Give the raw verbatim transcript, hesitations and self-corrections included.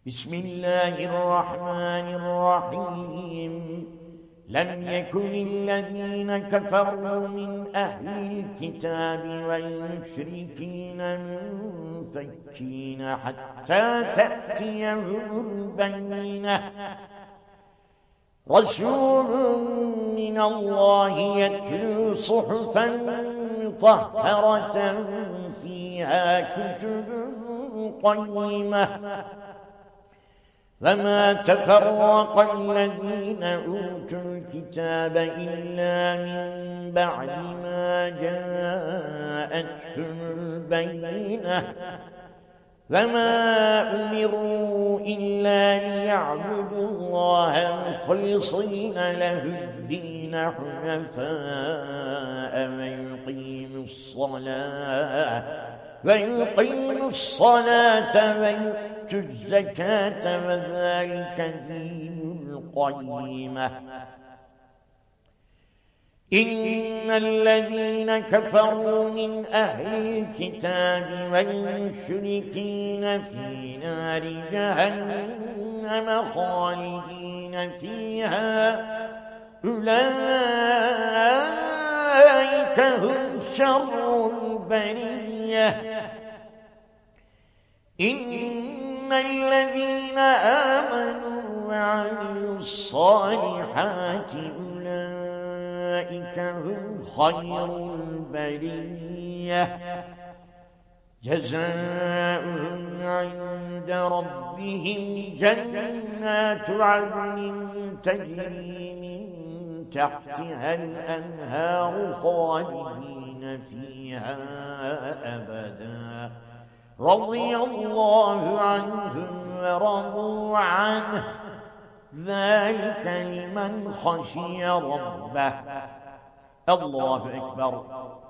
بسم الله الرحمن الرحيم لم يكن الذين كفروا من أهل الكتاب والمشركين منفكين حتى تأتيهم البينة رسول من الله يتلو صحفا مطهرة فيها كتب قيمة فما تفرق الذين أوتوا الكتاب إلا من بعد ما جاءتهم البينة فما أمروا إلا ليعبدوا الله مخلصين له الدين حنفاء ويقيموا الصلاة ويقيموا الصلاة ويؤتوا الزكاة وذلك دين القيمة إن الذين كفروا من أهل الكتاب والمشركين في نار جهنم خالدين فيها أولئك هم شر البرية إن الذين آمنوا وعملوا الصالحات أولئك هم خير البرية جزاؤهم عند ربهم جنات عدن تجري من تحتها الأنهار خالدين فيها أبدا رضي الله عنهم ورضوا عنه ذلك لمن خشي ربه الله أكبر